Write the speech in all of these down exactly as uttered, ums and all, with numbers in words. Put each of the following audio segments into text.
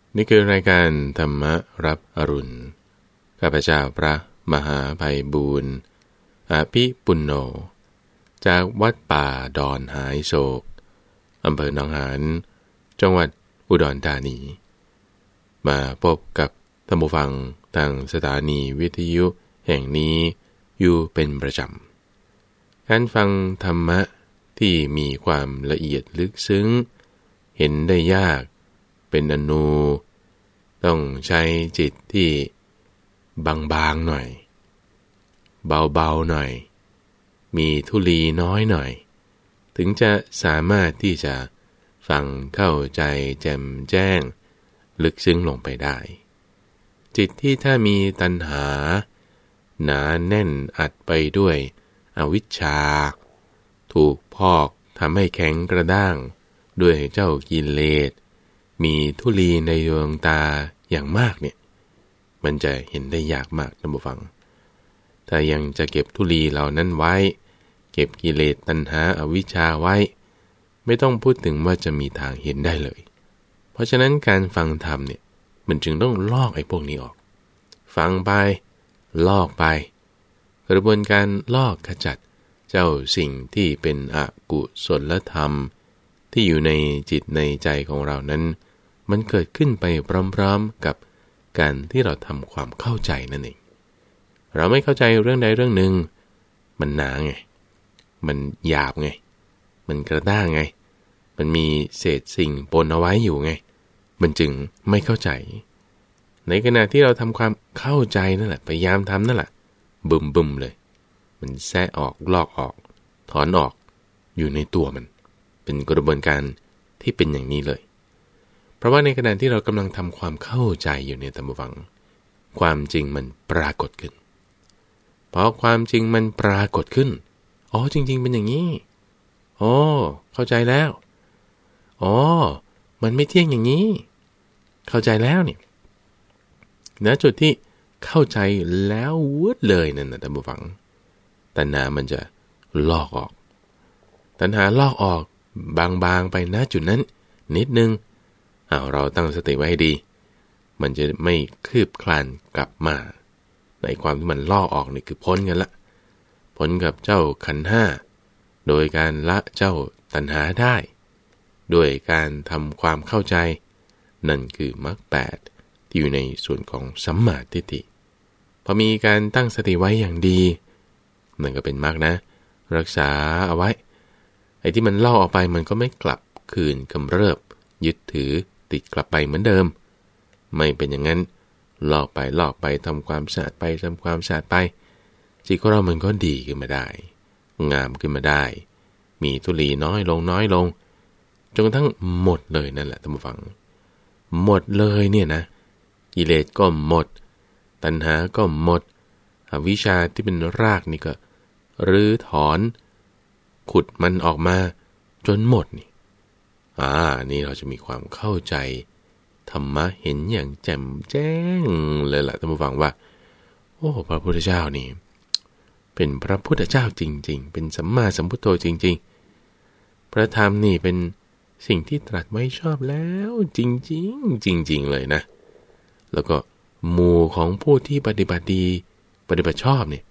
นี่คือรายการธรรมรับอรุณข้าพเจ้าพระมหาไพบูลย์อาภิปุณโญจากวัดป่าดอนหายโศกอำเภอหนองหานจังหวัดอุดรธานีมาพบกับท่านผู้ฟังทางสถานีวิทยุแห่งนี้อยู่เป็นประจำการฟังธรรมะที่มีความละเอียดลึกซึ้งเห็นได้ยากเป็นอนูต้องใช้จิตที่บางๆหน่อยเบาๆหน่อยมีธุลีน้อยหน่อยถึงจะสามารถที่จะฟังเข้าใจแจ่มแจ้งลึกซึ้งลงไปได้จิตที่ถ้ามีตัณหาหนาแน่นอัดไปด้วยอวิชชาถูกพอกทำให้แข็งกระด้างด้วยเจ้ากิเลสมีธุลีในดวงตาอย่างมากเนี่ยมันจะเห็นได้ยากมากท่านผู้ฟังถ้ายังจะเก็บธุลีเหล่านั้นไว้เก็บกิเลสตัณหาอวิชชาไว้ไม่ต้องพูดถึงว่าจะมีทางเห็นได้เลยเพราะฉะนั้นการฟังธรรมเนี่ยมันจึงต้องลอกไอ้พวกนี้ออกฟังไปลอกไปกระบวนการลอกขจัดเจ้าสิ่งที่เป็นอกุศลธรรมที่อยู่ในจิตในใจของเรานั้นมันเกิดขึ้นไปพร้อมๆกับการที่เราทำความเข้าใจนั่นเองเราไม่เข้าใจเรื่องใดเรื่องหนึ่งมันหนาไงมันหยาบไงมันกระด้างไงมันมีเศษสิ่งปนเอาไว้อยู่ไงมันจึงไม่เข้าใจในขณะที่เราทำความเข้าใจนั่นแหละพยายามทำนั่นแหละบึมบึมเลยมันแทะออกลอกออกถอนออกอยู่ในตัวมันเป็นกระบวนการที่เป็นอย่างนี้เลยเพราะว่าในขณะที่เรากำลังทำความเข้าใจอยู่ในธรรมวังความจริงมันปรากฏขึ้นพอความจริงมันปรากฏขึ้นอ๋อจริงๆเป็นอย่างนี้อ๋อเข้าใจแล้วอ๋อมันไม่เที่ยงอย่างนี้เข้าใจแล้วเนี่ยณจุดที่เข้าใจแล้ววุดเลยนั่นนะท่านผู้ฟังตัณหามันจะลอกออกตัณหาลอกออกบางๆไปณจุดนั้นนิดนึงเอาเราตั้งสติไว้ให้ดีมันจะไม่คืบคลานกลับมาในความที่มันลอกออกนี่คือพ้นกันละพ้นกับเจ้าขันธ์ห้าโดยการละเจ้าตัณหาได้ด้วยการทำความเข้าใจนั่นคือมรรคแปดที่อยู่ในส่วนของสัมมาทิฏฐิพอมีการตั้งสติไว้อย่างดีนั่นก็เป็นมรรคนะรักษาเอาไว้ไอ้ที่มันล่อออกไปมันก็ไม่กลับคืนกำเริบยึดถือติดกลับไปเหมือนเดิมไม่เป็นอย่างนั้นลอกไปลอกไปทำความสะอาดไปทำความสะอาดไปจิตของเรามันก็ดีขึ้นมาได้งามขึ้นมาได้มีธุลีน้อยลงน้อยลงจนกระทั่งหมดเลยนั่นแหละท่านผู้ฟังหมดเลยเนี่ยนะกิเลสก็หมดตัณหาก็หมดอวิชชาที่เป็นรากนี่ก็รื้อถอนขุดมันออกมาจนหมดนี่อ่านี่เราจะมีความเข้าใจธรรมะเห็นอย่างแจ่มแจ้งเลยล่ะท่านผู้ฟังว่าโอ้พระพุทธเจ้านี่เป็นพระพุทธเจ้าจริงๆเป็นสัมมาสัมพุทโธจริงๆพระธรรมนี่เป็นสิ่งที่ตรัสไว้ชอบแล้วจริงๆจริงๆเลยนะแล้วก็หมู่ของผู้ที่ปฏิบัติดีปฏิบัติชอบเนี่ย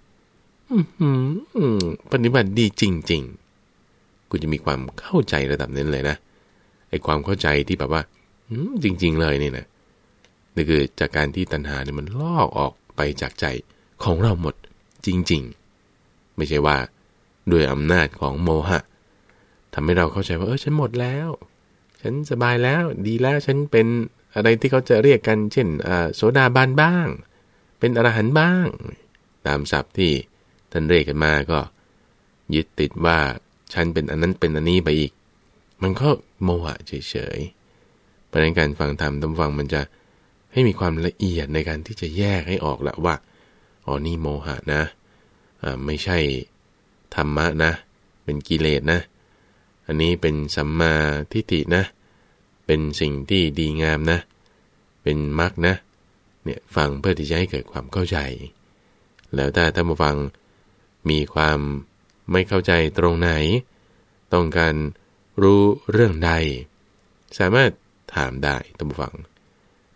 ปฏิบัติดีจริงๆกูจะมีความเข้าใจระดับนั้นเลยนะไอ้ความเข้าใจที่แบบว่าจริงๆเลยนี่นะนี่คือจากการที่ตัณหาเนี่ยมันลอกออกไปจากใจของเราหมดจริงๆไม่ใช่ว่าด้วยอำนาจของโมหะทำให้เราเข้าใจว่าเออฉันหมดแล้วฉันสบายแล้วดีแล้วฉันเป็นอะไรที่เขาจะเรียกกันเช่นโสดาบันบ้างเป็นอรหันต์บ้างตามศัพท์ที่ท่านเรียกกันมาก็ยึดติดว่าฉันเป็นอันนั้นเป็นอันนี้ไปอีกมันก็โมหะเฉยๆเพราะฉะนั้นการฟังธรรมต้องฟังมันจะให้มีความละเอียดในการที่จะแยกให้ออกละว่าอ๋อนี่โมหะนะอ่าไม่ใช่ธรรมะนะเป็นกิเลสนะอันนี้เป็นสัมมาทิฏฐินะเป็นสิ่งที่ดีงามนะเป็นมรรคนะเนี่ยฟังเพื่อที่จะให้เกิดความเข้าใจแล้วถ้าท่านผู้ฟังมีความไม่เข้าใจตรงไหนต้องการรู้เรื่องใดสามารถถามได้ท่านผู้ฟัง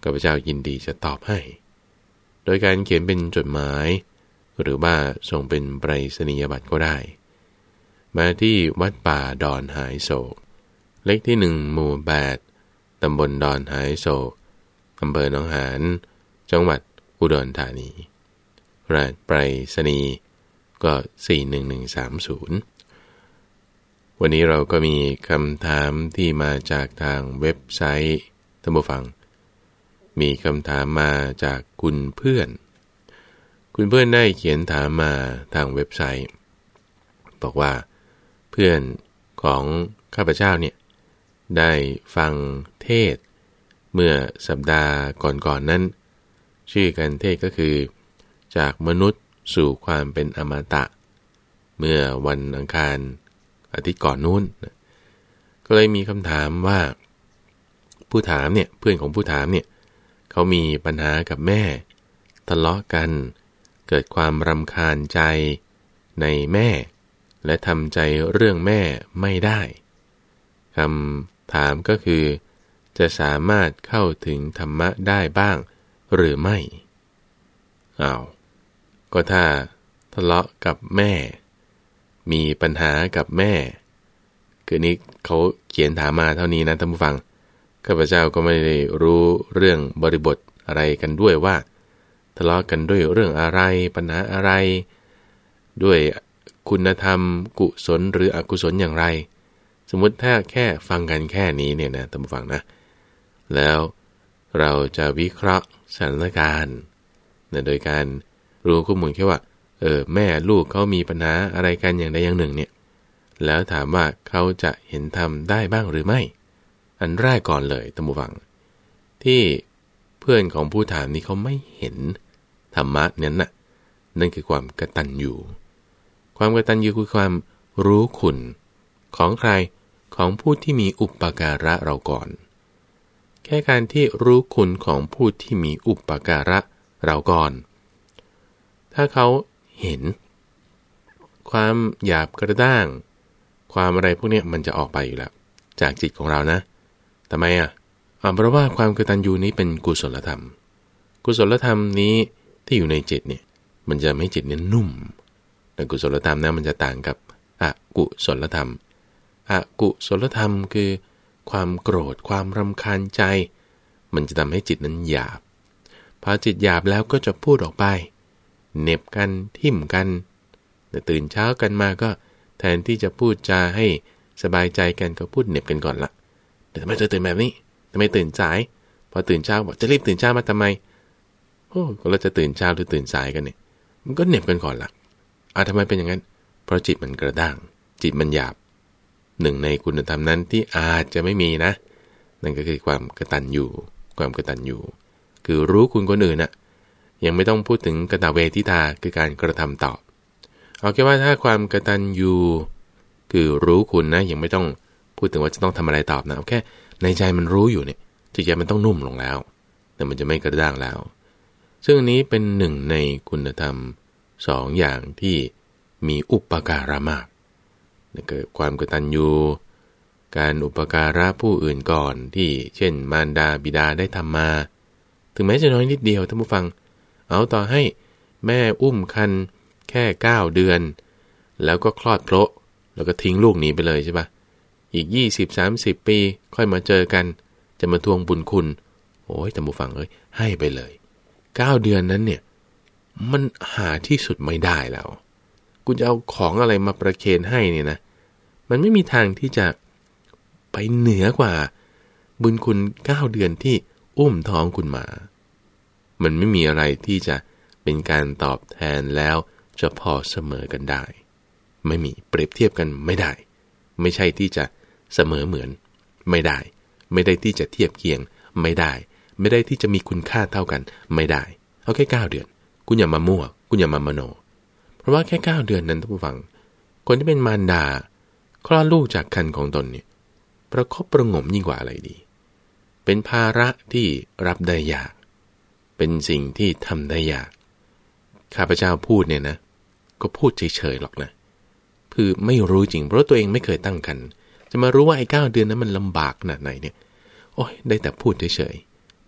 ข้าพเจ้ายินดีจะตอบให้โดยการเขียนเป็นจดหมายหรือว่าส่งเป็นไปรษณียบัตรก็ได้มาที่วัดป่าดอนหายโศกเลขที่หนึ่งหมู่แปดตำบลดอนหายโศกอำเภอหนองหานจังหวัดอุดรธานีรหัสไปรษณีย์ก็สี่หนึ่งหนึ่งสามศูนย์วันนี้เราก็มีคำถามที่มาจากทางเว็บไซต์ท่านผู้ฟังมีคำถามมาจากคุณเพื่อนคุณเพื่อนได้เขียนถามมาทางเว็บไซต์บอกว่าเพื่อนของข้าพเจ้าเนี่ยได้ฟังเทศเมื่อสัปดาห์ก่อนๆ นั้นชื่อการเทศก็คือจากมนุษย์สู่ความเป็นอมตะเมื่อวันอังคารอาทิตย์ก่อนนู้นก็เลยมีคำถามว่าผู้ถามเนี่ยเพื่อนของผู้ถามเนี่ยเขามีปัญหากับแม่ทะเลาะกันเกิดความรำคาญใจในแม่และทำใจเรื่องแม่ไม่ได้คำถามก็คือจะสามารถเข้าถึงธรรมะได้บ้างหรือไม่อ้าวก็ถ้าทะเลาะกับแม่มีปัญหากับแม่คือนี้เขาเขียนถามมาเท่านี้นะท่านผู้ฟังข้าพเจ้าก็ไม่ได้รู้เรื่องบริบทอะไรกันด้วยว่าทะเลาะกันด้วยเรื่องอะไรปัญหาอะไรด้วยคุณธรรมกุศลหรืออกุศลอย่างไรสมมุติถ้าแค่ฟังกันแค่นี้เนี่ยนะท่านผู้ฟังนะแล้วเราจะวิเคราะห์สถานการณ์โดยการรู้ข้อมูลแค่ว่าเออแม่ลูกเขามีปัญหาอะไรกันอย่างใดอย่างหนึ่งเนี่ยแล้วถามว่าเขาจะเห็นธรรมได้บ้างหรือไม่อันแรกก่อนเลยท่านผู้ฟังที่เพื่อนของผู้ถามนี้เขาไม่เห็นธรรมะนั้นน่ะนั่นคือความกตัญญูความกตัญญูคือความรู้คุณของใครของผู้ที่มีอุปการะเราก่อนแค่การที่รู้คุณของผู้ที่มีอุปการะเราก่อนถ้าเขาเห็นความหยาบกระด้างความอะไรพวกนี้มันจะออกไปอยู่แล้วจากจิตของเรานะทำไมอ่ะเพราะว่าความกตัญญูนี้เป็นกุศลธรรมกุศลธรรมนี้ที่อยู่ในจิตเนี่ยมันจะให้จิตเนี่ยนุ่มแต่กุศลธรรมนะมันจะต่างกับอกุศลธรรมอกุศลธรรมคือความโกรธความรำคาญใจมันจะทำให้จิตนั้นหยาบพอจิตหยาบแล้วก็จะพูดออกไปเหน็บกันทิ่มกันแต่ตื่นเช้ากันมาก็แทนที่จะพูดจาให้สบายใจกันก็พูดเหน็บกันก่อนละแต่ทำไมเธอตื่นแบบนี้ทำไมตื่นสายพอตื่นเช้าบอกจะรีบตื่นเช้ามาทำไมโอ้ก็เราจะตื่นเช้าหรือตื่นสายกันเนี่ยมันก็เหน็บกันก่อนละอ่ะทำไมเป็นอย่างนั้นเพราะจิตมันกระด้างจิตมันหยาบหนึ่งในคุณธรรมนั้นที่อาจจะไม่มีนะนั่นก็คือความกตัญญูความกตัญญูคือรู้คุณคนอื่นน่ะยังไม่ต้องพูดถึงกตเวทิตาคือการกระทำตอบเอาแค่ว่าถ้าความกตัญญูคือรู้คุณนะยังไม่ต้องพูดถึงว่าจะต้องทำอะไรตอบนะเอาแค่ในใจมันรู้อยู่เนี่ยจิตใจมันต้องนุ่มลงแล้วแต่มันจะไม่กระด้างแล้วซึ่งอันนี้เป็นหนึ่งในคุณธรรมสองอย่างที่มีอุปการะมากนั่นคือความกตัญญูการอุปการะผู้อื่นก่อนที่เช่นมารดาบิดาได้ทำมาถึงแม้จะน้อยนิดเดียวท่านผู้ฟังเอาต่อให้แม่อุ้มคันแค่เก้าเดือนแล้วก็คลอดเพราะแล้วก็ทิ้งลูกหนีไปเลยใช่ปะอีก ยี่สิบถึงสามสิบ ปีค่อยมาเจอกันจะมาทวงบุญคุณโอ้ยท่านผู้ฟังเอ้ยให้ไปเลยเก้าเดือนนั้นเนี่ยมันหาที่สุดไม่ได้แล้วคุณจะเอาของอะไรมาประเคนให้เนี่ยนะมันไม่มีทางที่จะไปเหนือกว่าบุญคุณเก้าเดือนที่อุ้มท้องคุณมามันไม่มีอะไรที่จะเป็นการตอบแทนแล้วจะพอเสมอกันได้ไม่มีเปรียบเทียบกันไม่ได้ไม่ใช่ที่จะเสมอเหมือนไม่ได้ไม่ได้ที่จะเทียบเคียงไม่ได้ไม่ได้ที่จะมีคุณค่าเท่ากันไม่ได้เอาแค่เก้าเดือนคุณอย่ามามั่วคุณอย่ามามโนเพราะว่าแค่เก้าเดือนนั้นท่านผู้ฟังคนที่เป็นมารดาคลอดลูกจากครรภ์ของตนเนี่ยประคบประหงมยิ่งกว่าอะไรดีเป็นภาระที่รับได้ยากเป็นสิ่งที่ทำได้ยากข้าพเจ้าพูดเนี่ยนะก็พูดเฉยๆหรอกนะคือไม่รู้จริงเพราะตัวเองไม่เคยตั้งครรภ์จะมารู้ว่าไอ้เก้าเดือนนั้นมันลำบากขนาดไหนเนี่ยโอ้ยได้แต่พูดเฉยๆ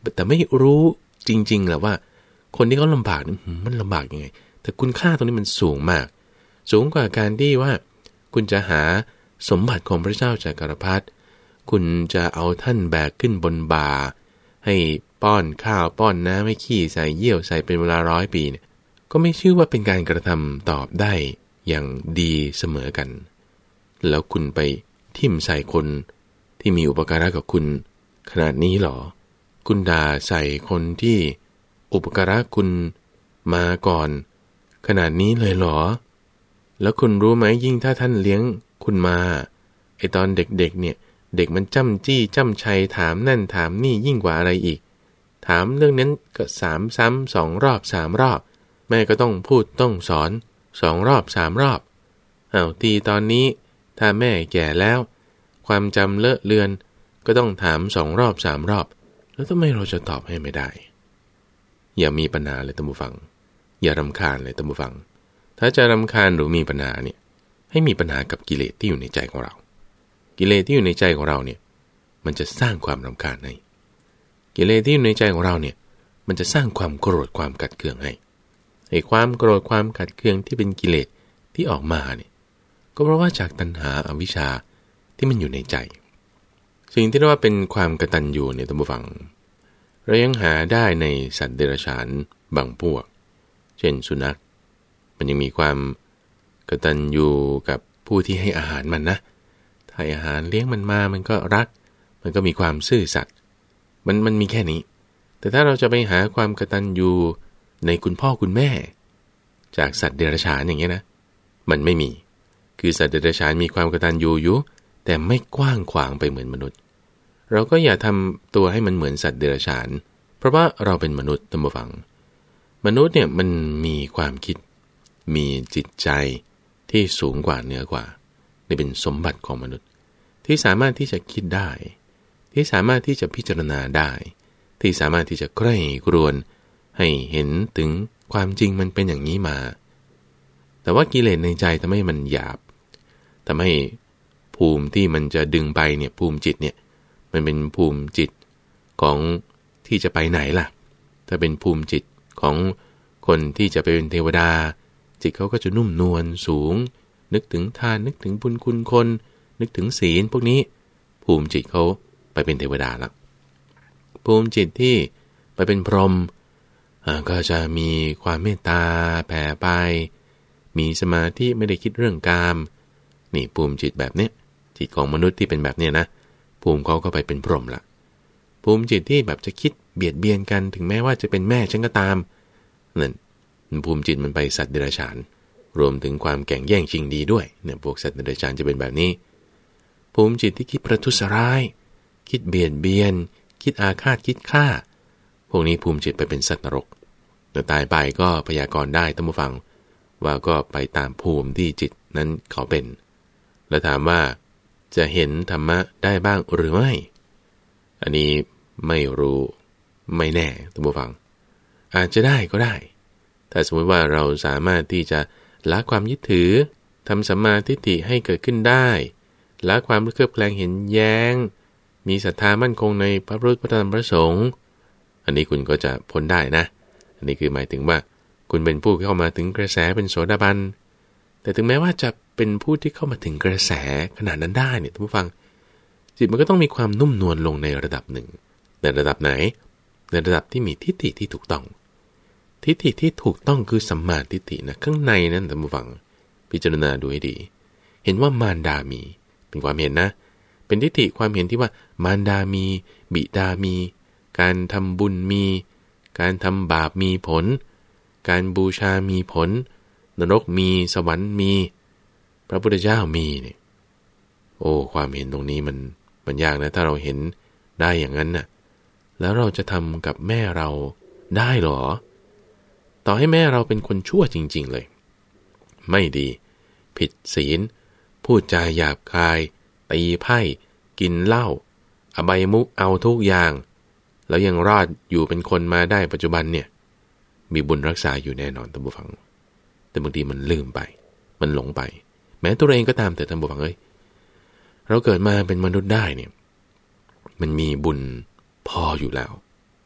แต่ไม่รู้จริงๆแหละว่าคนที่เขาลำบากมันลำบากยังไงแต่คุณค่าตรงนี้มันสูงมากสูงกว่าการที่ว่าคุณจะหาสมบัติของพระเจ้าจากกักรพรรดิคุณจะเอาท่านแบกขึ้นบนบ่าให้ป้อนข้าวป้อนน้ำให้ขี้ใส่เยี่ยวใส่เป็นเวลาร้อยปีเนี่ยก็ไม่ชื่อว่าเป็นการกระทำตอบได้อย่างดีเสมอกันแล้วคุณไปทิ่มใส่คนที่มีอุปการะกับคุณขนาดนี้หรอคุณด่าใส่คนที่อุปการะคุณมาก่อนขนาดนี้เลยหรอแล้วคุณรู้ไหมยิ่งถ้าท่านเลี้ยงคุณมาไอตอนเด็กๆเนี่ยเด็กมันจ้ำจี้จ้ำชัยถามนั่นถามนี่ยิ่งกว่าอะไรอีกถามเรื่องนั้นก็สามซ้ำสองรอบสามรอบแม่ก็ต้องพูดต้องสอนสองรอบสามรอบอ้าวทีตอนนี้ถ้าแม่แก่แล้วความจำเลอะเลือนก็ต้องถามสองรอบสามรอบแล้วทำไมเราจะตอบให้ไม่ได้อย่ามีปัญหาเลยท่านผู้ฟังอย่ารำคาญเลยท่านผู้ฟังถ้าจะรำคาญหรือมีปัญหาเนี่ยให้มีปัญหากับกิเลสที่อยู่ในใจของเรากิเลสที่อยู่ในใจของเราเนี่ยมันจะสร้างความรำคาญให้กิเลสที่อยู่ในใจของเราเนี่ยมันจะสร้างความโกรธความกัดเคืองให้ไอ้ความโกรธความกัดเคืองที่เป็นกิเลสที่ออกมาเนี่ยก็เพราะว่าจากตัณหาอวิชชาที่มันอยู่ในใจสิ่งที่เรียกว่าเป็นความกตัญญูเนี่ยท่านผู้ฟังเรายังหาได้ในสัตว์เดรัจฉานบางพวกเช่นสุนัขมันยังมีความกตัญญูกับผู้ที่ให้อาหารมันนะให้อาหารเลี้ยงมันมามันก็รักมันก็มีความซื่อสัตย์มันมันมีแค่นี้แต่ถ้าเราจะไปหาความกตัญญูในคุณพ่อคุณแม่จากสัตว์เดรัจฉานอย่างเงี้ยนะมันไม่มีคือสัตว์เดรัจฉานมีความกตัญญูอยู่แต่ไม่กว้างขวางไปเหมือนมนุษย์เราก็อย่าทำตัวให้มันเหมือนสัตว์เดรัจฉานเพราะว่าเราเป็นมนุษย์ท่านผู้ฟังมนุษย์เนี่ยมันมีความคิดมีจิตใจที่สูงกว่าเหนือกว่านี่เป็นสมบัติของมนุษย์ที่สามารถที่จะคิดได้ที่สามารถที่จะพิจารณาได้ที่สามารถที่จะใคร่ครวญให้เห็นถึงความจริงมันเป็นอย่างนี้มาแต่ว่ากิเลสในใจทำให้มันหยาบทำให้ภูมิที่มันจะดึงไปเนี่ยภูมิจิตเนี่ยมันเป็นภูมิจิตของที่จะไปไหนล่ะถ้าเป็นภูมิจิตของคนที่จะไปเป็นเทวดาจิตเขาก็จะนุ่มนวลสูงนึกถึงทานนึกถึงบุญคุณคนนึกถึงศีลพวกนี้ภูมิจิตเขาไปเป็นเทวดาละภูมิจิตที่ไปเป็นพรหมก็จะมีความเมตตาแผ่ไปมีสมาธิไม่ได้คิดเรื่องกามนี่ภูมิจิตแบบเนี้ยจิตของมนุษย์ที่เป็นแบบเนี้ยนะภูมิเขาก็ไปเป็นพรหมละภูมิจิตที่แบบจะคิดเบียดเบียนกันถึงแม้ว่าจะเป็นแม่ฉันก็ตามนั่นภูมิจิตมันไปสัตว์เดรัจฉานรวมถึงความแข่งแย่งชิงดีด้วยเนี่ยพวกสัตว์เดรัจฉานจะเป็นแบบนี้ภูมิจิตที่คิดประทุษร้ายคิดเบียดเบียนคิดอาฆาตคิดฆ่าพวกนี้ภูมิจิตไปเป็นสัตว์นรกแต่ตายไปก็พยากรณ์ได้ท่านผู้ฟังว่าก็ไปตามภูมิที่จิตนั้นเขาเป็นแล้วถามว่าจะเห็นธรรมะได้บ้างหรือไม่อันนี้ไม่รู้ไม่แน่ท่านผู้ฟังอาจจะได้ก็ได้ถ้าสมมติว่าเราสามารถที่จะละความยึดถือทำสัมมาทิฏฐิให้เกิดขึ้นได้ละความเคลือบแคลงเห็นแย้งมีศรัทธามั่นคงในพระพุทธพระธรรมพระสงฆ์อันนี้คุณก็จะพ้นได้นะอันนี้คือหมายถึงว่าคุณเป็นผู้เข้ามาถึงกระแสเป็นโสดาบันแต่ถึงแม้ว่าจะเป็นผู้ที่เข้ามาถึงกระแสขนาดนั้นได้เนี่ยท่านผู้ฟังจิตมันก็ต้องมีความนุ่มนวลลงในระดับหนึ่งในระดับไหนในระดับที่มีทิฏฐิที่ถูกต้องทิฏฐิที่ถูกต้องคือสัมมาทิฏฐินะข้างในนั้นท่านผู้ฟังพิจารณาดูให้ดีเห็นว่ามารดามีเป็นความเห็นนะเป็นทิฏฐิความเห็นที่ว่ามารดามีบิดามีการทำบุญมีการทำบาปมีผลการบูชามีผลนรกมีสวรรค์มีพระพุทธเจ้ามีเนี่ยโอ้ความเห็นตรงนี้มันมันยากนะถ้าเราเห็นได้อย่างนั้นน่ะแล้วเราจะทำกับแม่เราได้หรอต่อให้แม่เราเป็นคนชั่วจริงๆเลยไม่ดีผิดศีลพูดจาหยาบคายตีไพ่กินเหล้าอบายมุขเอาทุกอย่างแล้วยังรอดอยู่เป็นคนมาได้ปัจจุบันเนี่ยมีบุญรักษาอยู่แน่นอนท่านผู้ฟังแต่บางทีมันลืมไปมันหลงไปแม้ตัวเองก็ตามแต่ท่านผู้ฟังเอ้ยเราเกิดมาเป็นมนุษย์ได้เนี่ยมันมีบุญพออยู่แล้ว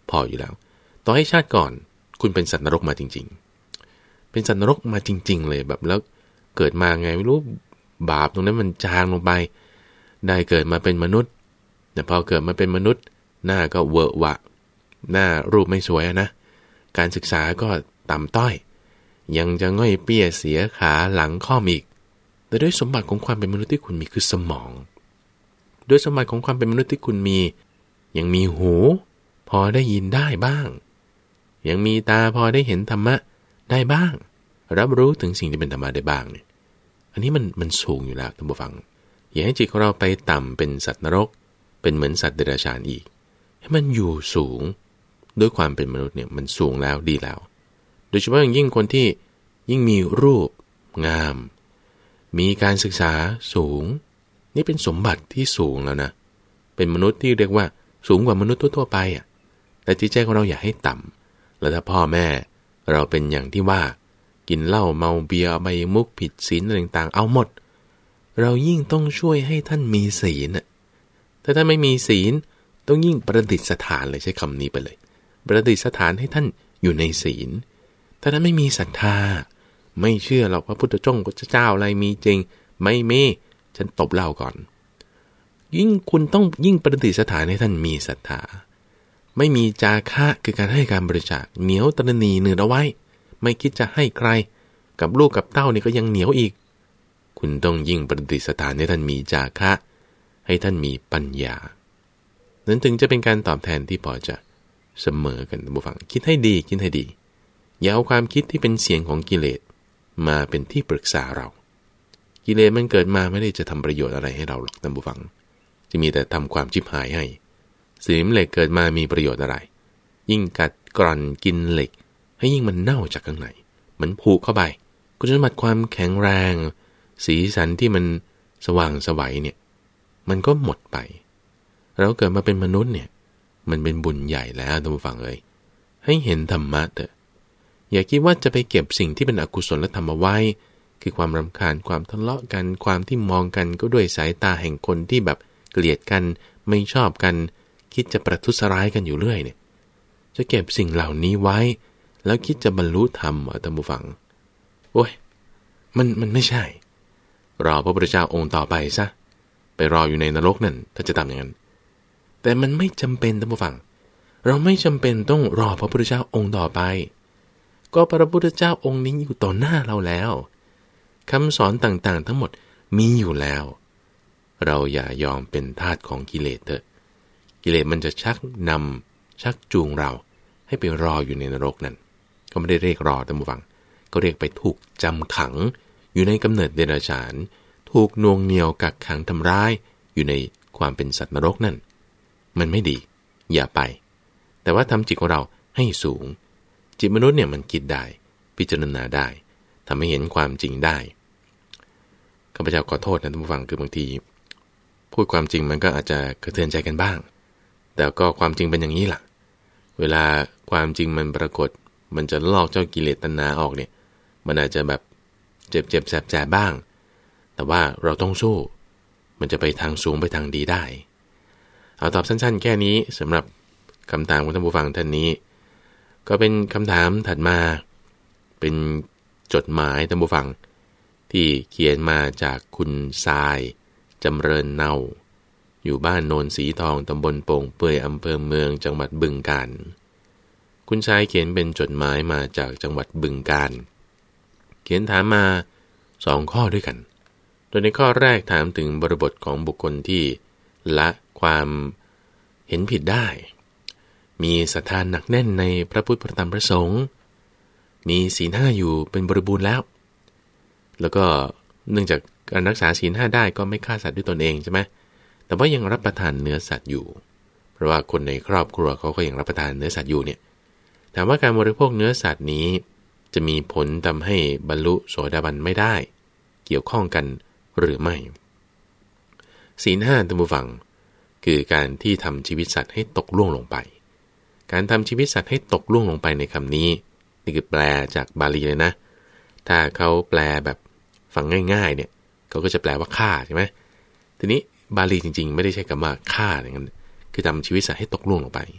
พออยู่แล้วต่อให้ชาติก่อนคุณเป็นสัตว์นรกมาจริงๆเป็นสัตว์นรกมาจริงๆเลยแบบแล้วเกิดมาไงไม่รู้บาปตรงนั้นมันจางลงไปได้เกิดมาเป็นมนุษย์แต่พอเกิดมาเป็นมนุษย์หน้าก็เวอะวะหน้ารูปไม่สวยนะการศึกษาก็ต่ำต้อยยังจะง่อยเปี้ยเสียขาหลังค่อมอีกแต่ด้วยสมบัติของความเป็นมนุษย์ที่คุณมีคือสมองด้วยสมบัติของความเป็นมนุษย์ที่คุณมียังมีหูพอได้ยินได้บ้างยังมีตาพอได้เห็นธรรมะได้บ้างรับรู้ถึงสิ่งที่เป็นธรรมะได้บ้างเนี่ยอันนี้มันมันสูงอยู่แล้วท่านผู้ฟังอย่าให้จิตของเราไปต่ำเป็นสัตว์นรกเป็นเหมือนสัตว์เดรัจฉานอีกให้มันอยู่สูงด้วยความเป็นมนุษย์เนี่ยมันสูงแล้วดีแล้วโดยเฉพาะอย่างยิ่งคนที่ยิ่งมีรูปงามมีการศึกษาสูงนี่เป็นสมบัติที่สูงแล้วนะเป็นมนุษย์ที่เรียกว่าสูงกว่ามนุษย์ทั่วๆไปอ่ะแต่จิตใจของเราอย่าให้ต่ำแล้วถ้าพ่อแม่เราเป็นอย่างที่ว่ากินเหล้าเมาเบียร์ใบมุกผิดศีลอะไรต่างๆเอาหมดเรายิ่งต้องช่วยให้ท่านมีศีลน่ะถ้าท่านไม่มีศีลต้องยิ่งประดิษฐานเลยใช้คำนี้ไปเลยประดิษฐานให้ท่านอยู่ในศีลถ้าท่านไม่มีศรัทธาไม่เชื่อหรอกว่าพุทธเจ้าพุทธเจ้าอะไรมีจริงไม่มีฉันตบเหล้าก่อนยิ่งคุณต้องยิ่งประดิษฐานให้ท่านมีศรัทธาไม่มีจาคะคือการให้การบริจาคเหนียวตระหนี่เนือเอาไว้ไม่คิดจะให้ใครกับลูกกับเต้านี่ก็ยังเหนียวอีกคุณต้องยิ่งประดิษฐานให้ท่านมีจาคะให้ท่านมีปัญญานั้นถึงจะเป็นการตอบแทนที่พอจะเสมอกันท่านผู้ฟังคิดให้ดีคิดให้ดีอย่าเอาความคิดที่เป็นเสียงของกิเลสมาเป็นที่ปรึกษาเรากิเลสมันเกิดมาไม่ได้จะทำประโยชน์อะไรให้เราหรอกท่านผู้ฟังจะมีแต่ทำความชิบหายให้สนิมเหล็กเกิดมามีประโยชน์อะไรยิ่งกัดกร่อนกินเหล็กให้ยิ่งมันเน่าจากข้างในมันผุเข้าไปคุณสมบัติความแข็งแรงสีสันที่มันสว่างไสวเนี่ยมันก็หมดไปเราเกิดมาเป็นมนุษย์เนี่ยมันเป็นบุญใหญ่แล้วท่านผู้ฟังเอ้ยให้เห็นธรรมะเถอะอย่าคิดว่าจะไปเก็บสิ่งที่เป็นอกุศลและธรรมเอาไว้คือความรำคาญความทะเลาะกันความที่มองกันก็ด้วยสายตาแห่งคนที่แบบเกลียดกันไม่ชอบกันคิดจะประทุษร้ายกันอยู่เรื่อยเนี่ยจะเก็บสิ่งเหล่านี้ไว้แล้วคิดจะบรรลุธรรมเหรอท่านผู้ฟังโอ้ยมันมันไม่ใช่รอพระพุทธเจ้าองค์ต่อไปซะไปรออยู่ในนรกนั่นถ้าจะทำอย่างนั้นแต่มันไม่จำเป็นท่านผู้ฟังเราไม่จำเป็นต้องรอพระพุทธเจ้าองค์ต่อไปก็พระพุทธเจ้าองค์นี้อยู่ต่อหน้าเราแล้วคำสอนต่างๆทั้งหมดมีอยู่แล้วเราอย่ายอมเป็นทาสของกิเลสเถอะกิเลสมันจะชักนำชักจูงเราให้ไปรออยู่ในนรกนั่นก็ไม่ได้เรียกรอท่านผู้ฟังก็เรียกไปถูกจำขังอยู่ในกำเนิดเดรัจฉานถูกน่วงเหนี่ยวกักขังทำร้ายอยู่ในความเป็นสัตว์นรกนั่นมันไม่ดีอย่าไปแต่ว่าทำจิตของเราให้สูงจิตมนุษย์เนี่ยมันคิดได้พิจารณาได้ทำให้เห็นความจริงได้ข้าพเจ้าขอโทษนะท่านผู้ฟังคือบางทีพูดความจริงมันก็อาจจะกระเทือนใจกันบ้างแต่ก็ความจริงเป็นอย่างนี้ล่ะเวลาความจริงมันปรากฏมันจะลอกเจ้ากิเลสตัณหาออกเนี่ยมันอาจจะแบบเจ็บเจ็บแสบแสบบ้างแต่ว่าเราต้องสู้มันจะไปทางสูงไปทางดีได้เอาตอบสั้นๆแค่นี้สำหรับคำถามของท่านผู้ฟังท่านนี้ก็เป็นคำถามถัดมาเป็นจดหมายท่านผู้ฟังที่เขียนมาจากคุณทรายจำเริญเนาอยู่บ้านโนนสีทองตำบลโป่งเปื่อยอำเภอเมืองจังหวัดบึงกาฬคุณชายเขียนเป็นจดหมายมาจากจังหวัดบึงกาฬเขียนถามมาสองข้อด้วยกันโดยในข้อแรกถามถึงบริบทของบุคคลที่ละความเห็นผิดได้มีศรัทธาหนักแน่นในพระพุทธพระธรรมพระสงฆ์มีศีลห้าอยู่เป็นบริบูรณ์แล้วแล้วก็เนื่องจากการรักษาศีลห้าได้ก็ไม่ฆ่าสัตว์ด้วยตนเองใช่ไหมแต่ว่ายังรับประทานเนื้อสัตว์อยู่เพราะว่าคนในครอบครัวเขาก็ยังรับประทานเนื้อสัตว์อยู่เนี่ยถามว่าการบริโภคเนื้อสัตว์นี้จะมีผลทำให้บรรลุโสดาบันไม่ได้เกี่ยวข้องกันหรือไม่ศีลห้าท่านผู้ฟังคือการที่ทำชีวิตสัตว์ให้ตกล่วงลงไปการทำชีวิตสัตว์ให้ตกล่วงลงไปในคำนี้นี่คือแปลจากบาลีเลยนะถ้าเขาแปลแบบฟังง่ายๆเนี่ยเขาก็จะแปลว่าฆ่าใช่ไหมทีนี้บาลีจริงๆไม่ได้ใช้คำว่าฆ่าอย่างนั้นคือทำชีวิตสัตว์ให้ตกล่วงลงไป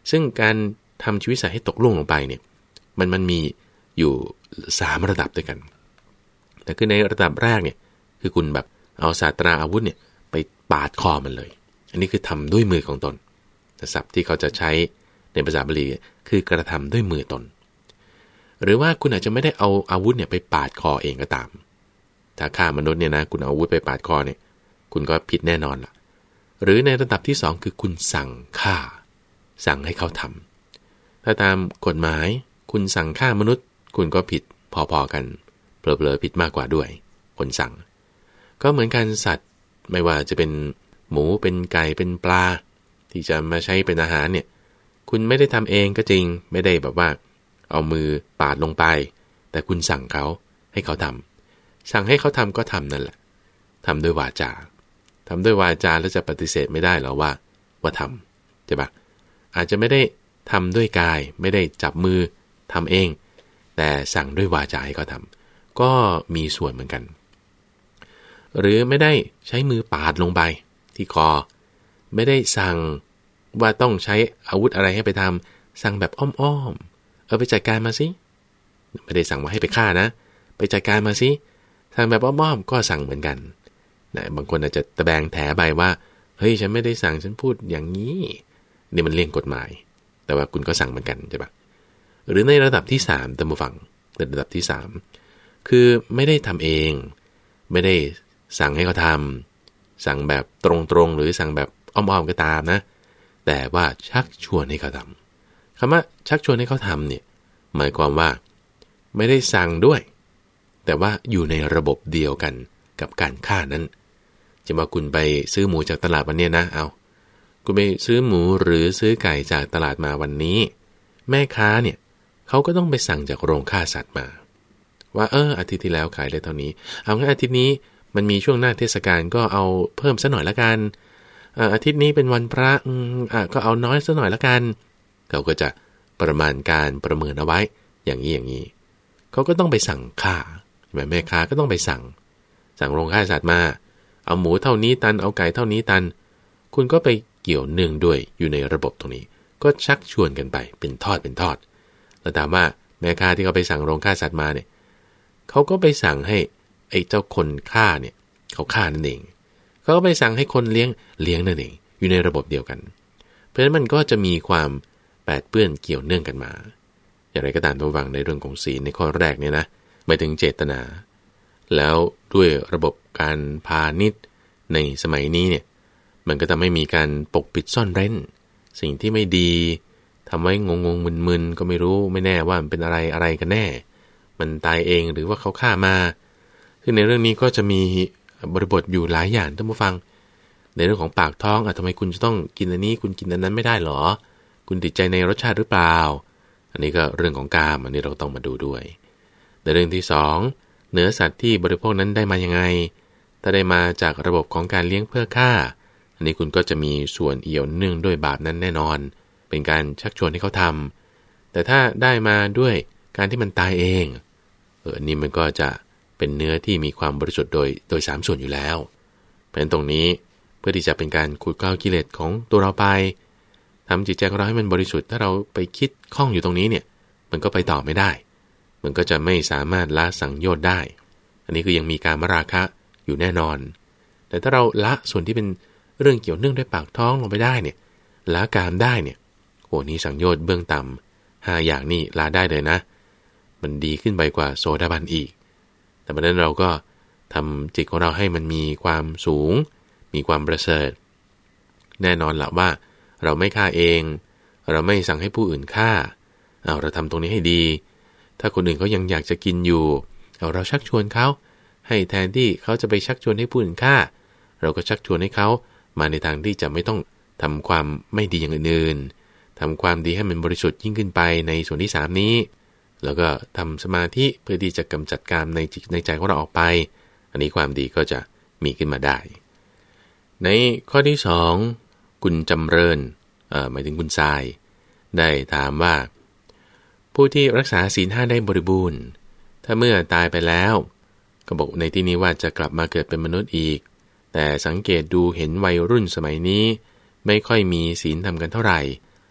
ซึ่งการทำชีวิตสัตว์ให้ตกล่วงลงไปเนี่ยมันมันมีอยู่สามระดับด้วยกันแต่คือในระดับแรกเนี่ยคือคุณแบบเอาศาสตราอาวุธเนี่ยไปปาดคอมันเลยอันนี้คือทำด้วยมือของตนแต่ศัพท์ที่เขาจะใช้ในภาษาบาลีคือกระทำด้วยมือตนหรือว่าคุณอาจจะไม่ได้เอาอาวุธเนี่ยไปปาดคอเองก็ตามถ้าฆ่ามนุษย์เนี่ยนะคุณเอาอาวุธไปปาดคอเนี่ยคุณก็ผิดแน่นอนล่ะหรือในระดับที่สองคือคุณสั่งฆ่าสั่งให้เขาทำถ้าตามกฎหมายคุณสั่งฆ่ามนุษย์คุณก็ผิดพอๆกันเผลอๆผิดมากกว่าด้วยคนสั่งก็เหมือนกันสัตว์ไม่ว่าจะเป็นหมูเป็นไก่เป็นปลาที่จะมาใช้เป็นอาหารเนี่ยคุณไม่ได้ทำเองก็จริงไม่ได้แบบว่าเอามือปาดลงไปแต่คุณสั่งเขาให้เขาทำสั่งให้เขาทำก็ทำนั่นแหละทำด้วยวาจาทำด้วยวาจาแล้วจะปฏิเสธไม่ได้หรอว่าว่าทำใช่ปะอาจจะไม่ได้ทำด้วยกายไม่ได้จับมือทำเองแต่สั่งด้วยวาจาให้เขาทำก็มีส่วนเหมือนกันหรือไม่ได้ใช้มือปาดลงไปที่คอไม่ได้สั่งว่าต้องใช้อาวุธอะไรให้ไปทำสั่งแบบอ้อมๆเออไปจัดการมาสิไม่ได้สั่งว่าให้ไปฆ่านะไปจัดการมาสิสั่งแบบอ้อมๆก็สั่งเหมือนกันนะบางคนอาจจะตะแบงแถใบว่าเฮ้ยฉันไม่ได้สั่งฉันพูดอย่างนี้นี่มันเลี่ยงกฎหมายแต่ว่าคุณก็สั่งเหมือนกันใช่ปะหรือในระดับที่สามท่านผู้ฟังในระดับที่สามคือไม่ได้ทำเองไม่ได้สั่งให้เขาทำสั่งแบบตรงๆหรือสั่งแบบอ้อมๆก็ตามนะแต่ว่าชักชวนให้เขาทำคำว่าชักชวนให้เขาทำเนี่ยหมายความว่าไม่ได้สั่งด้วยแต่ว่าอยู่ในระบบเดียวกันกับการฆ่านั้นจะมาคุณไปซื้อหมูจากตลาดวันนี้นะเอาคุณไปซื้อหมูหรือซื้อไก่จากตลาดมาวันนี้แม่ค้าเนี่ยเขาก็ต้องไปสั่งจากโรงฆ่าสัตว์มาว่าเอออาทิตย์ที่แล้วขายได้เท่านี้เอางั้นอาทิตย์นี้มันมีช่วงหน้าเทศกาลก็เอาเพิ่มซะหน่อยละกันอาทิตย์นี้เป็นวันพระอืมอ่ะก็เอาน้อยซะหน่อยละกันเขาก็จะประมาณการประเมินเอาไว้อย่างนี้อย่างนี้เขาก็ต้องไปสั่งฆ่าแม่ค้าก็ต้องไปสั่งสั่งโรงฆ่าสัตว์มาเอาหมูเท่านี้ตันเอาไก่เท่านี้ตันคุณก็ไปเกี่ยวเนื่องด้วยอยู่ในระบบตรงนี้ก็ชักชวนกันไปเป็นทอดเป็นทอดแล้วถามว่าแม่ค้าที่เขาไปสั่งโรงฆ่าสัตว์มาเนี่ยเขาก็ไปสั่งให้ไอ้เจ้าคนฆ่าเนี่ยเขาฆ่านั่นเองเขาก็ไปสั่งให้คนเลี้ยงเลี้ยงนั่นเองอยู่ในระบบเดียวกันเพราะฉะนั้นมันก็จะมีความแปดเปื้อนเกี่ยวเนื่องกันมาอย่างไรก็ตามระวังในเรื่องของศีลในข้อแรกเนี่ยนะหมายถึงเจตนาแล้วด้วยระบบการพาณิชย์ในสมัยนี้เนี่ยมันก็ทำให้มีการปกปิดซ่อนเร้นสิ่งที่ไม่ดีทำไว้งงงมึนๆก็ไม่รู้ไม่แน่ว่ามันเป็นอะไรอะไรกันแน่มันตายเองหรือว่าเขาฆ่ามาซึ่งในเรื่องนี้ก็จะมีบริบทอยู่หลายอย่างท่านผู้ฟังในเรื่องของปากท้องอ่ะทำไมคุณจะต้องกินอันนี้คุณกินอันนั้นไม่ได้หรอคุณติดใจในรสชาติหรือเปล่าอันนี้ก็เรื่องของกามอันนี้เราต้องมาดูด้วยในเรื่องที่สองเนื้อสัตว์ที่บริโภคนั้นได้มายังไงถ้าได้มาจากระบบของการเลี้ยงเพื่อฆ่าอันนี้คุณก็จะมีส่วนเอี่ยวเนื่องด้วยบาปนั้นแน่นอนเป็นการชักชวนให้เขาทำแต่ถ้าได้มาด้วยการที่มันตายเองเอออันนี้มันก็จะเป็นเนื้อที่มีความบริสุทธิ์โดยโดยสามส่วนอยู่แล้วเพราะฉะนั้นตรงนี้เพื่อที่จะเป็นการขูดเกลากิเลสของตัวเราไปทำจิตใจของเราให้มันบริสุทธิ์ถ้าเราไปคิดคล้องอยู่ตรงนี้เนี่ยมันก็ไปต่อไม่ได้มันก็จะไม่สามารถละสังโยชน์ได้อันนี้คือยังมีการมราคะอยู่แน่นอนแต่ถ้าเราละส่วนที่เป็นเรื่องเกี่ยวเนื่องด้วยปากท้องลงไปได้เนี่ยละกามได้เนี่ยโอ้นี้สังโยชน์เบื้องต่ำห้าอย่างนี้ละได้เลยนะมันดีขึ้นไปกว่าโสดาบันอีกแต่เพราะนั้นเราก็ทำจิตของเราให้มันมีความสูงมีความประเสริฐแน่นอนละว่าเราไม่ฆ่าเองเราไม่สั่งให้ผู้อื่นฆ่าเอาเราทำตรงนี้ให้ดีถ้าคนอื่นเขายังอยากจะกินอยู่เอาเราชักชวนเขาให้แทนที่เขาจะไปชักชวนให้ผู้อื่นฆ่าเราก็ชักชวนให้เขามาในทางที่จะไม่ต้องทำความไม่ดีอย่างอื่นๆทำความดีให้มันบริสุทธิ์ยิ่งขึ้นไปในส่วนที่สามนี้แล้วก็ทำสมาธิเพื่อที่จะกำจัดกามในจิตในใจของเราออกไปอันนี้ความดีก็จะมีขึ้นมาได้ในข้อที่สองคุณจำเริญเอ่อหมายถึงคุณทรายได้ถามว่าผู้ที่รักษาศีลห้าได้บริบูรณ์ถ้าเมื่อตายไปแล้วก็บอกในที่นี้ว่าจะกลับมาเกิดเป็นมนุษย์อีกแต่สังเกตดูเห็นวัยรุ่นสมัยนี้ไม่ค่อยมีศีลทำกันเท่าไหร่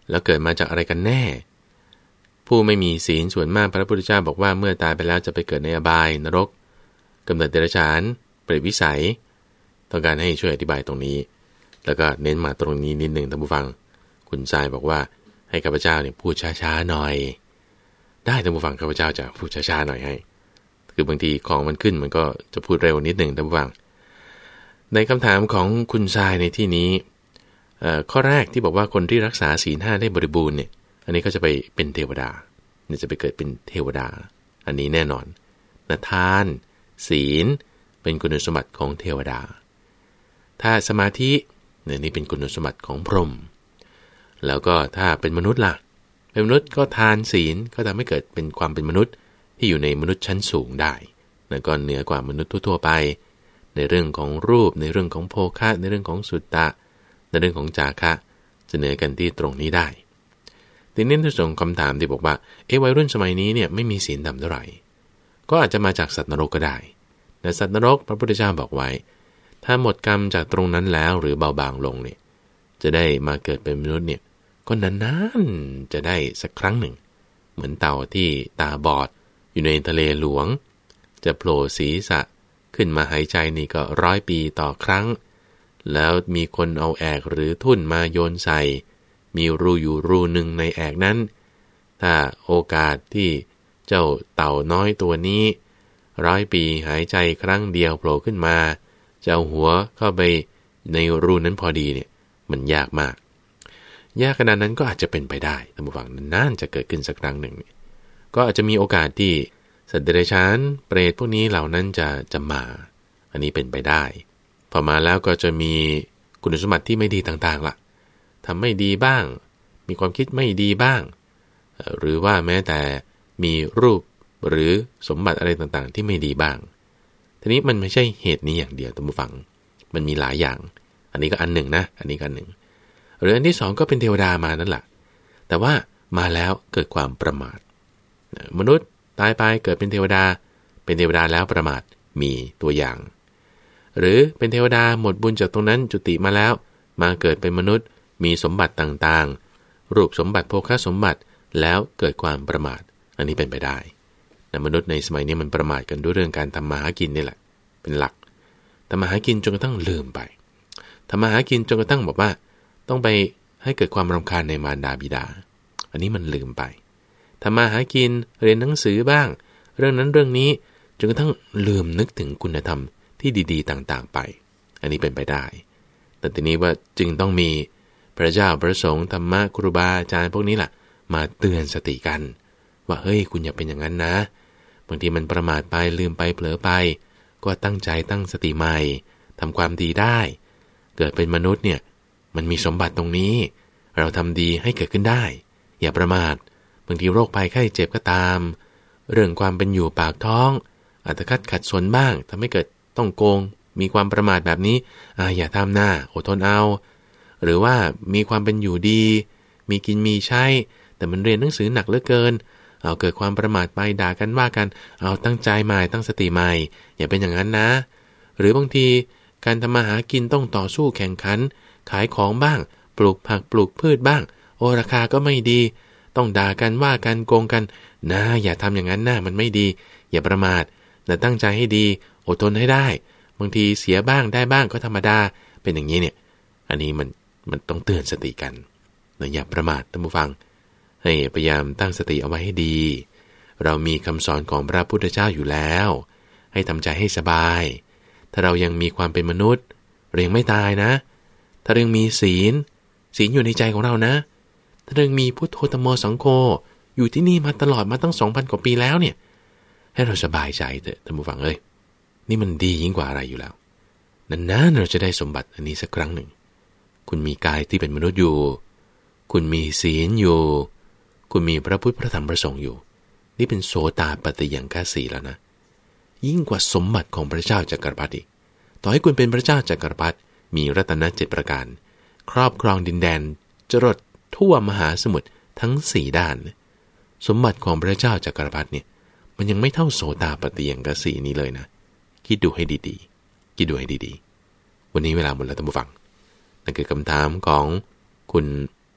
แล้วเกิดมาจากอะไรกันแน่ผู้ไม่มีศีลส่วนมากพระพุทธเจ้าบอกว่าเมื่อตายไปแล้วจะไปเกิดในอบายนรกกำเนิดเดรัจฉานเปรตวิสัยต้องการให้ช่วยอธิบายตรงนี้แล้วก็เน้นมาตรงนี้นิดนึงท่านผู้ฟังคุณทรายบอกว่าให้ข้าพเจ้าเนี่ยพูดช้าๆหน่อยได้ท่านผู้ฟังข้าพเจ้าจะพูดช้าๆหน่อยให้คือบางทีของมันขึ้นมันก็จะพูดเร็วนิดนึงท่านผู้ฟังในคำถามของคุณทรายในที่นี้ข้อแรกที่บอกว่าคนที่รักษาศีลห้าได้บริบูรณ์เนี่ยอันนี้ก็จะไปเป็นเทวดาเนี่ยจะไปเกิดเป็นเทวดาอันนี้แน่นอนนะทานศีลเป็นคุณสมบัติของเทวดาถ้าสมาธิเนี่ยนี่เป็นคุณสมบัติของพรหมแล้วก็ถ้าเป็นมนุษย์ล่ะเป็นมนุษย์ก็ทานศีลก็ทำให้เกิดเป็นความเป็นมนุษย์ที่อยู่ในมนุษย์ชั้นสูงได้แล้วก็เหนือกว่ามนุษย์ทั่วๆไปในเรื่องของรูปในเรื่องของโภคะในเรื่องของสุตตะในเรื่องของจาคะจะเหนือกันที่ตรงนี้ได้ทีนี้ในส่วนคำถามที่บอกว่าเอ๊ะวัยรุ่นสมัยนี้เนี่ยไม่มีศีลต่ำเท่าไหร่ก็อาจจะมาจากสัตว์นรกก็ได้แต่สัตว์นรกพระพุทธเจ้าบอกไว้ถ้าหมดกรรมจากตรงนั้นแล้วหรือเบาบางลงเนี่ยจะได้มาเกิดเป็นมนุษย์เนี่ยก็นานๆจะได้สักครั้งหนึ่งเหมือนเต่าที่ตาบอดอยู่ในทะเลหลวงจะโผล่ศีรษะขึ้นมาหายใจนี่ก็ร้อยปีต่อครั้งแล้วมีคนเอาแอกหรือทุ่นมาโยนใส่มีรูอยู่รูหนึ่งในแอกนั้นถ้าโอกาสที่เจ้าเต่าน้อยตัวนี้ร้อยปีหายใจครั้งเดียวโผล่ขึ้นมาจะเอาหัวเข้าไปในรูนั้นพอดีเนี่ยมันยากมากยากขนาดนั้นก็อาจจะเป็นไปได้ท่านผู้ฟังนานๆจะเกิดขึ้นสักครั้งหนึ่งก็อาจจะมีโอกาสที่สัตว์เดรัจฉานเปรตพวกนี้เหล่านั้นจะจะมาอันนี้เป็นไปได้พอมาแล้วก็จะมีคุณสมบัติที่ไม่ดีต่างๆล่ะทำไม่ดีบ้างมีความคิดไม่ดีบ้างหรือว่าแม้แต่มีรูปหรือสมบัติอะไรต่างๆที่ไม่ดีบ้างทีนี้มันไม่ใช่เหตุนี้อย่างเดียวท่านผู้ฟังมันมีหลายอย่างอันนี้ก็อันหนึ่งนะอันนี้ก็อันหนึ่งหรืออันที่สองก็เป็นเทวดามานั่นแหละแต่ว่ามาแล้วเกิดความประมาทมนุษย์ตายไปเกิดเป็นเทวดาเป็นเทวดาแล้วประมาทมีตัวอย่างหรือเป็นเทวดาหมดบุญจากตรงนั้นจุติมาแล้วมาเกิดเป็นมนุษย์มีสมบัติต่างๆรูปสมบัติโภคสมบัติแล้วเกิดความประมาทอันนี้เป็นไปได้แต่มนุษย์ในสมัยนี้มันประมาทกันด้วยเรื่องการทำมาหากินนี่แหละเป็นหลักทำมาหากินจนกระทั่งลืมไปทำมาหากินจนกระทั่งบอกว่าต้องไปให้เกิดความรำคาญในมารดาบิดาอันนี้มันลืมไปทำมาหากินเรียนหนังสือบ้างเรื่องนั้นเรื่องนี้จนกระทั่งลืมนึกถึงคุณธรรมที่ดีๆต่างๆไปอันนี้เป็นไปได้แต่ทีนี้ว่าจึงต้องมีพระเจ้าพระสงฆ์ธรรมะครูบาอาจารย์พวกนี้ล่ะมาเตือนสติกันว่าเฮ้ยคุณอย่าเป็นอย่างนั้นนะบางทีมันประมาทไปลืมไปเผลอไปก็ตั้งใจตั้งสติใหม่ทำความดีได้เกิดเป็นมนุษย์เนี่ยมันมีสมบัติตรงนี้เราทำดีให้เกิดขึ้นได้อย่าประมาทบางทีโรคภัยไข้เจ็บก็ตามเรื่องความเป็นอยู่ปากท้องอาจจะขัดขัดสนบ้างทำให้เกิดต้องโกงมีความประมาทแบบนี้อ่าอย่าทำหน้าอดทนเอาหรือว่ามีความเป็นอยู่ดีมีกินมีใช้แต่มันเรียนหนังสือหนักเหลือเกินเอาเกิดความประมาทไปด่ากันว่ากันเอาตั้งใจใหม่ตั้งสติใหม่อย่าเป็นอย่างนั้นนะหรือบางทีการทำมาหากินต้องต่อสู้แข่งขันขายของบ้างปลูกผักปลูกพืชบ้างโอราคาก็ไม่ดีต้องด่ากันว่ากันโกงกันนะอย่าทำอย่างนั้นนะมันไม่ดีอย่าประมาทแต่ตั้งใจให้ดีอดทนให้ได้บางทีเสียบ้างได้บ้างก็ธรรมดาเป็นอย่างนี้เนี่ยอันนี้มันมันต้องเตือนสติกันนะอย่าประมาทท่านผู้ฟังให้พยายามตั้งสติเอาไว้ให้ดีเรามีคำสอนของพระพุทธเจ้าอยู่แล้วให้ทำใจให้สบายถ้าเรายังมีความเป็นมนุษย์เรายังไม่ตายนะถ้าเรายังมีศีลศีลอยู่ในใจของเรานะถ้าเรายังมีพุทโธธัมโมสังโฆอยู่ที่นี่มาตลอดมาตั้ง สองพัน กว่าปีแล้วเนี่ยให้เราสบายใจเถอะท่านผู้ฟังเอ้ยนี่มันดียิ่งกว่าอะไรอยู่แล้วนานๆเราจะได้สมบัติอันนี้สักครั้งหนึ่งคุณมีกายที่เป็นมนุษย์อยู่คุณมีศีลอยู่คุณมีพระพุทธพระธรรมพระสงฆ์อยู่นี่เป็นโสตาปัตติยังคสีแล้วนะยิ่งกว่าสมบัติของพระเจ้าจักรพรรดิอีกต่อให้คุณเป็นพระเจ้าจักรพรรดิมีรัตนเจ็ดประการครอบครองดินแดนจรดทั่วมหาสมุทรทั้งสี่ด้านสมบัติของพระเจ้าจักรพรรดิเนี่ยมันยังไม่เท่าโสตาปัตติยังคสีนี้เลยนะคิดดูให้ดีๆคิดดูให้ดีๆวันนี้เวลาหมดแล้วท่านผู้ฟังนั่นคือคำถามของคุณ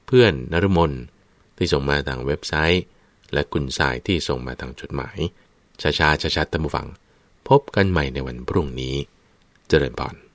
เพื่อนนฤมลที่ส่งมาทางเว็บไซต์และคุณสายที่ส่งมาทางจดหมายช้าๆชัดๆท่านผู้ฟังพบกันใหม่ในวันพรุ่งนี้เจริญพร